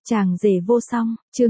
Chàng rể vô song, chương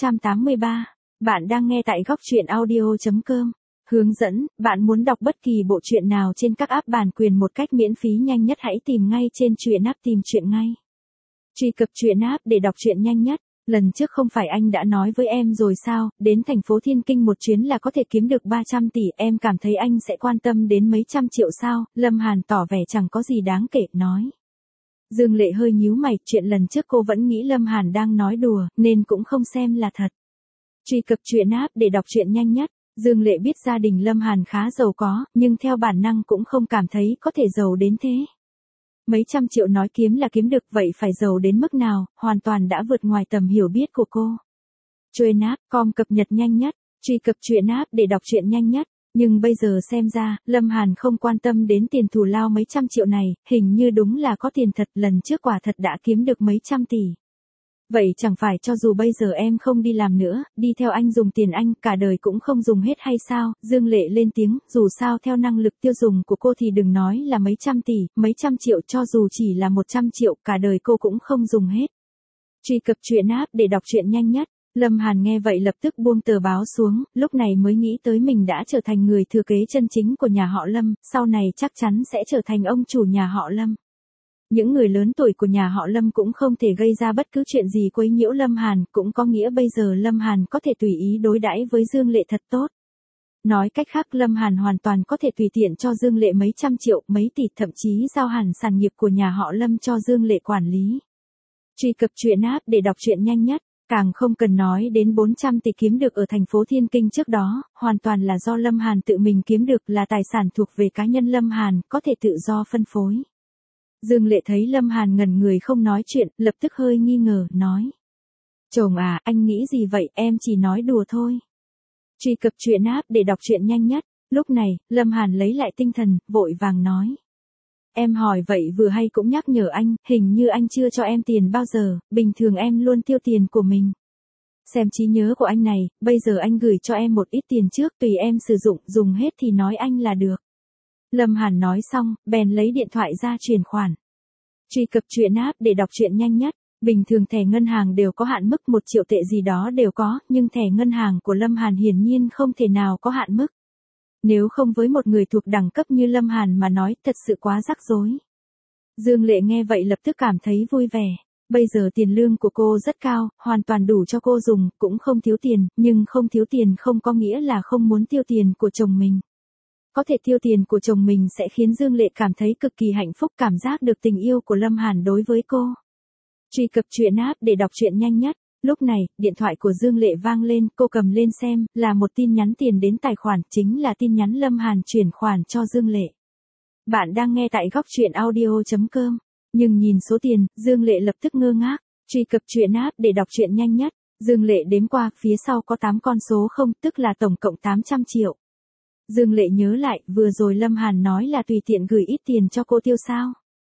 683. Bạn đang nghe tại góc truyện audio.com. Hướng dẫn, bạn muốn đọc bất kỳ bộ truyện nào trên các app bản quyền một cách miễn phí nhanh nhất hãy tìm ngay trên truyện app tìm truyện ngay. Truy cập truyện app để đọc truyện nhanh nhất. Lần trước không phải anh đã nói với em rồi sao, đến thành phố Thiên Kinh một chuyến là có thể kiếm được 300 tỷ, em cảm thấy anh sẽ quan tâm đến mấy trăm triệu sao, Lâm Hàn tỏ vẻ chẳng có gì đáng kể, nói. Dương Lệ hơi nhíu mày, chuyện lần trước cô vẫn nghĩ Lâm Hàn đang nói đùa, nên cũng không xem là thật. Truy cập truyện app để đọc truyện nhanh nhất. Dương Lệ biết gia đình Lâm Hàn khá giàu có, nhưng theo bản năng cũng không cảm thấy có thể giàu đến thế. Mấy trăm triệu nói kiếm là kiếm được, vậy phải giàu đến mức nào, hoàn toàn đã vượt ngoài tầm hiểu biết của cô. Truyện app.com cập nhật nhanh nhất, truy cập truyện app để đọc truyện nhanh nhất. Nhưng bây giờ xem ra, Lâm Hàn không quan tâm đến tiền thù lao mấy trăm triệu này, hình như đúng là có tiền thật, lần trước quả thật đã kiếm được mấy trăm tỷ. Vậy chẳng phải cho dù bây giờ em không đi làm nữa, đi theo anh dùng tiền anh cả đời cũng không dùng hết hay sao? Dương Lệ lên tiếng, dù sao theo năng lực tiêu dùng của cô thì đừng nói là mấy trăm tỷ, mấy trăm triệu, cho dù chỉ là 100 triệu cả đời cô cũng không dùng hết. Truy cập truyện app để đọc truyện nhanh nhất. Lâm Hàn nghe vậy lập tức buông tờ báo xuống, lúc này mới nghĩ tới mình đã trở thành người thừa kế chân chính của nhà họ Lâm, sau này chắc chắn sẽ trở thành ông chủ nhà họ Lâm. Những người lớn tuổi của nhà họ Lâm cũng không thể gây ra bất cứ chuyện gì quấy nhiễu Lâm Hàn, cũng có nghĩa bây giờ Lâm Hàn có thể tùy ý đối đãi với Dương Lệ thật tốt. Nói cách khác, Lâm Hàn hoàn toàn có thể tùy tiện cho Dương Lệ mấy trăm triệu, mấy tỷ, thậm chí giao hẳn sản nghiệp của nhà họ Lâm cho Dương Lệ quản lý. Truy cập truyện app để đọc truyện nhanh nhất. Càng không cần nói đến 400 tỷ kiếm được ở thành phố Thiên Kinh trước đó, hoàn toàn là do Lâm Hàn tự mình kiếm được, là tài sản thuộc về cá nhân Lâm Hàn, có thể tự do phân phối. Dương Lệ thấy Lâm Hàn ngẩn người không nói chuyện, lập tức hơi nghi ngờ, nói. Chồng à, anh nghĩ gì vậy, em chỉ nói đùa thôi. Truy cập truyện app để đọc truyện nhanh nhất. Lúc này, Lâm Hàn lấy lại tinh thần, vội vàng nói. Em hỏi vậy vừa hay cũng nhắc nhở anh, hình như anh chưa cho em tiền bao giờ, bình thường em luôn tiêu tiền của mình. Xem trí nhớ của anh này, bây giờ anh gửi cho em một ít tiền trước, tùy em sử dụng, dùng hết thì nói anh là được. Lâm Hàn nói xong, bèn lấy điện thoại ra chuyển khoản. Truy cập truyện app để đọc truyện nhanh nhất. Bình thường thẻ ngân hàng đều có hạn mức 1 triệu tệ gì đó đều có, nhưng thẻ ngân hàng của Lâm Hàn hiển nhiên không thể nào có hạn mức. Nếu không với một người thuộc đẳng cấp như Lâm Hàn mà nói, thật sự quá rắc rối. Dương Lệ nghe vậy lập tức cảm thấy vui vẻ. Bây giờ tiền lương của cô rất cao, hoàn toàn đủ cho cô dùng, cũng không thiếu tiền, nhưng không thiếu tiền không có nghĩa là không muốn tiêu tiền của chồng mình. Có thể tiêu tiền của chồng mình sẽ khiến Dương Lệ cảm thấy cực kỳ hạnh phúc, cảm giác được tình yêu của Lâm Hàn đối với cô. Truy cập truyện app để đọc truyện nhanh nhất. Lúc này, điện thoại của Dương Lệ vang lên, cô cầm lên xem, là một tin nhắn tiền đến tài khoản, chính là tin nhắn Lâm Hàn chuyển khoản cho Dương Lệ. Bạn đang nghe tại góc truyện audio.com. Nhưng nhìn số tiền, Dương Lệ lập tức ngơ ngác. Truy cập truyện app để đọc truyện nhanh nhất. Dương Lệ đếm qua, phía sau có 8 con số không, tức là tổng cộng 800 triệu. Dương Lệ nhớ lại, vừa rồi Lâm Hàn nói là tùy tiện gửi ít tiền cho cô tiêu sao.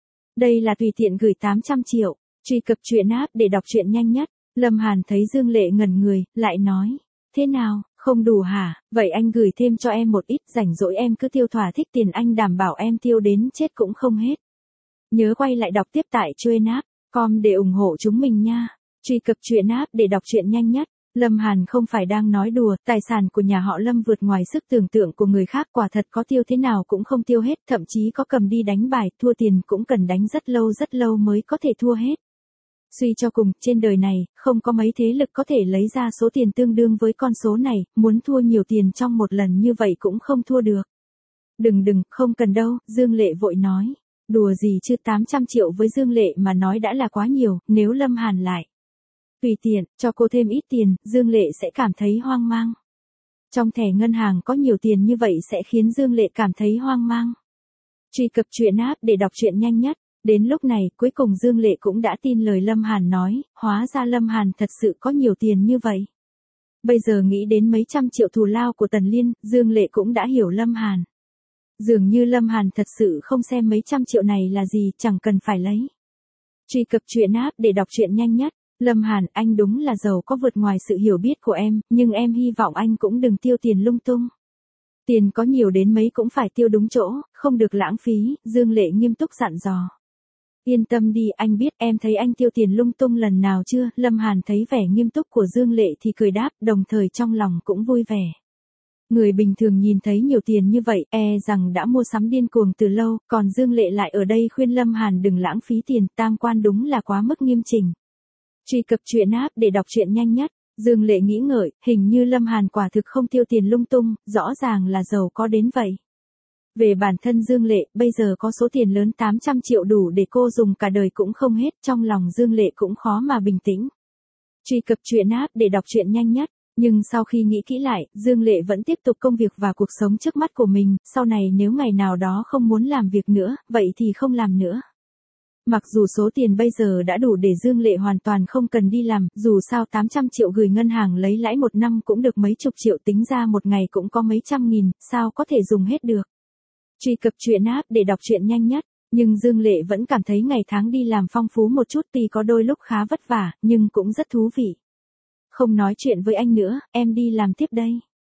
Đây là tùy tiện gửi 800 triệu. Truy cập truyện app để đọc truyện nhanh nhất. Lâm Hàn thấy Dương Lệ ngẩn người, lại nói. Thế nào, không đủ hả, vậy anh gửi thêm cho em một ít, rảnh rỗi em cứ tiêu thỏa thích tiền, anh đảm bảo em tiêu đến chết cũng không hết. Nhớ quay lại đọc tiếp tại truyện app.com để ủng hộ chúng mình nha. Truy cập truyện app để đọc truyện nhanh nhất. Lâm Hàn không phải đang nói đùa, tài sản của nhà họ Lâm vượt ngoài sức tưởng tượng của người khác, quả thật có tiêu thế nào cũng không tiêu hết, thậm chí có cầm đi đánh bài, thua tiền cũng cần đánh rất lâu mới có thể thua hết. Suy cho cùng, trên đời này, không có mấy thế lực có thể lấy ra số tiền tương đương với con số này, muốn thua nhiều tiền trong một lần như vậy cũng không thua được. Đừng, không cần đâu, Dương Lệ vội nói. Đùa gì chứ, 800 triệu với Dương Lệ mà nói đã là quá nhiều, nếu Lâm Hàn lại tùy tiện, cho cô thêm ít tiền, Dương Lệ sẽ cảm thấy hoang mang. Trong thẻ ngân hàng có nhiều tiền như vậy sẽ khiến Dương Lệ cảm thấy hoang mang. Truy cập truyện app để đọc truyện nhanh nhất. Đến lúc này, cuối cùng Dương Lệ cũng đã tin lời Lâm Hàn nói, hóa ra Lâm Hàn thật sự có nhiều tiền như vậy. Bây giờ nghĩ đến mấy trăm triệu thù lao của Tần Liên, Dương Lệ cũng đã hiểu Lâm Hàn. Dường như Lâm Hàn thật sự không xem mấy trăm triệu này là gì, chẳng cần phải lấy. Truy cập truyện app để đọc truyện nhanh nhất. Lâm Hàn, anh đúng là giàu có vượt ngoài sự hiểu biết của em, nhưng em hy vọng anh cũng đừng tiêu tiền lung tung. Tiền có nhiều đến mấy cũng phải tiêu đúng chỗ, không được lãng phí, Dương Lệ nghiêm túc dặn dò. Yên tâm đi, anh biết, em thấy anh tiêu tiền lung tung lần nào chưa? Lâm Hàn thấy vẻ nghiêm túc của Dương Lệ thì cười đáp, đồng thời trong lòng cũng vui vẻ. Người bình thường nhìn thấy nhiều tiền như vậy, rằng đã mua sắm điên cuồng từ lâu, còn Dương Lệ lại ở đây khuyên Lâm Hàn đừng lãng phí tiền, tam quan đúng là quá mức nghiêm chỉnh. Truy cập truyện app để đọc truyện nhanh nhất. Dương Lệ nghĩ ngợi, hình như Lâm Hàn quả thực không tiêu tiền lung tung, rõ ràng là giàu có đến vậy. Về bản thân Dương Lệ, bây giờ có số tiền lớn 800 triệu đủ để cô dùng cả đời cũng không hết, trong lòng Dương Lệ cũng khó mà bình tĩnh. Truy cập truyện app để đọc truyện nhanh nhất. Nhưng sau khi nghĩ kỹ lại, Dương Lệ vẫn tiếp tục công việc và cuộc sống trước mắt của mình, sau này nếu ngày nào đó không muốn làm việc nữa, vậy thì không làm nữa. Mặc dù số tiền bây giờ đã đủ để Dương Lệ hoàn toàn không cần đi làm, dù sao 800 triệu gửi ngân hàng lấy lãi một năm cũng được mấy chục triệu, tính ra một ngày cũng có mấy trăm nghìn, sao có thể dùng hết được. Truy cập truyện app để đọc truyện nhanh nhất. Nhưng Dương Lệ vẫn cảm thấy ngày tháng đi làm phong phú một chút, tuy có đôi lúc khá vất vả, nhưng cũng rất thú vị. Không nói chuyện với anh nữa, em đi làm tiếp đây.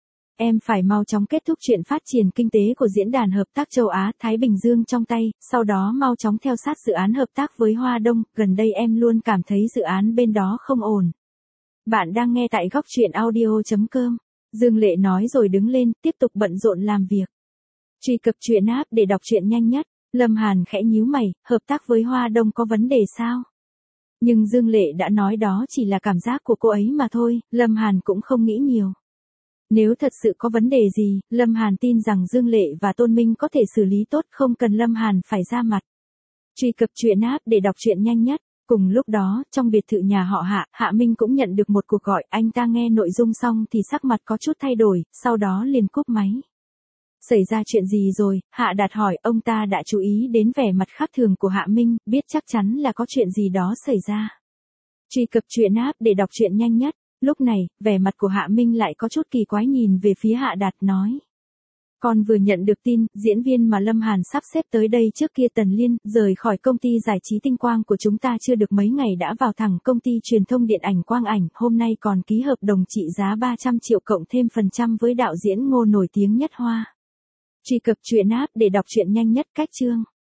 Em phải mau chóng kết thúc chuyện phát triển kinh tế của Diễn đàn Hợp tác Châu Á Thái Bình Dương trong tay, sau đó mau chóng theo sát dự án hợp tác với Hoa Đông, gần đây em luôn cảm thấy dự án bên đó không ổn. Bạn đang nghe tại góc truyện audio.com. Dương Lệ nói rồi đứng lên, tiếp tục bận rộn làm việc. Truy cập truyện app để đọc truyện nhanh nhất. Lâm Hàn khẽ nhíu mày, hợp tác với Hoa Đông có vấn đề sao? Nhưng Dương Lệ đã nói đó chỉ là cảm giác của cô ấy mà thôi, Lâm Hàn cũng không nghĩ nhiều. Nếu thật sự có vấn đề gì, Lâm Hàn tin rằng Dương Lệ và Tôn Minh có thể xử lý tốt, không cần Lâm Hàn phải ra mặt. Truy cập truyện app để đọc truyện nhanh nhất. Cùng lúc đó, trong biệt thự nhà họ Hạ, Hạ Minh cũng nhận được một cuộc gọi, anh ta nghe nội dung xong thì sắc mặt có chút thay đổi, sau đó liền cúp máy. Xảy ra chuyện gì rồi? Hạ Đạt hỏi, ông ta đã chú ý đến vẻ mặt khác thường của Hạ Minh, biết chắc chắn là có chuyện gì đó xảy ra. Truy cập truyện app để đọc truyện nhanh nhất. Lúc này, vẻ mặt của Hạ Minh lại có chút kỳ quái, nhìn về phía Hạ Đạt nói. Con vừa nhận được tin, diễn viên mà Lâm Hàn sắp xếp tới đây trước kia Tần Liên, rời khỏi công ty giải trí Tinh Quang của chúng ta chưa được mấy ngày đã vào thẳng công ty truyền thông điện ảnh Quang Ảnh, hôm nay còn ký hợp đồng trị giá 300 triệu cộng thêm phần trăm với đạo diễn Ngô nổi tiếng nhất Hoa. Truy cập truyện app để đọc truyện nhanh nhất. Cách chương.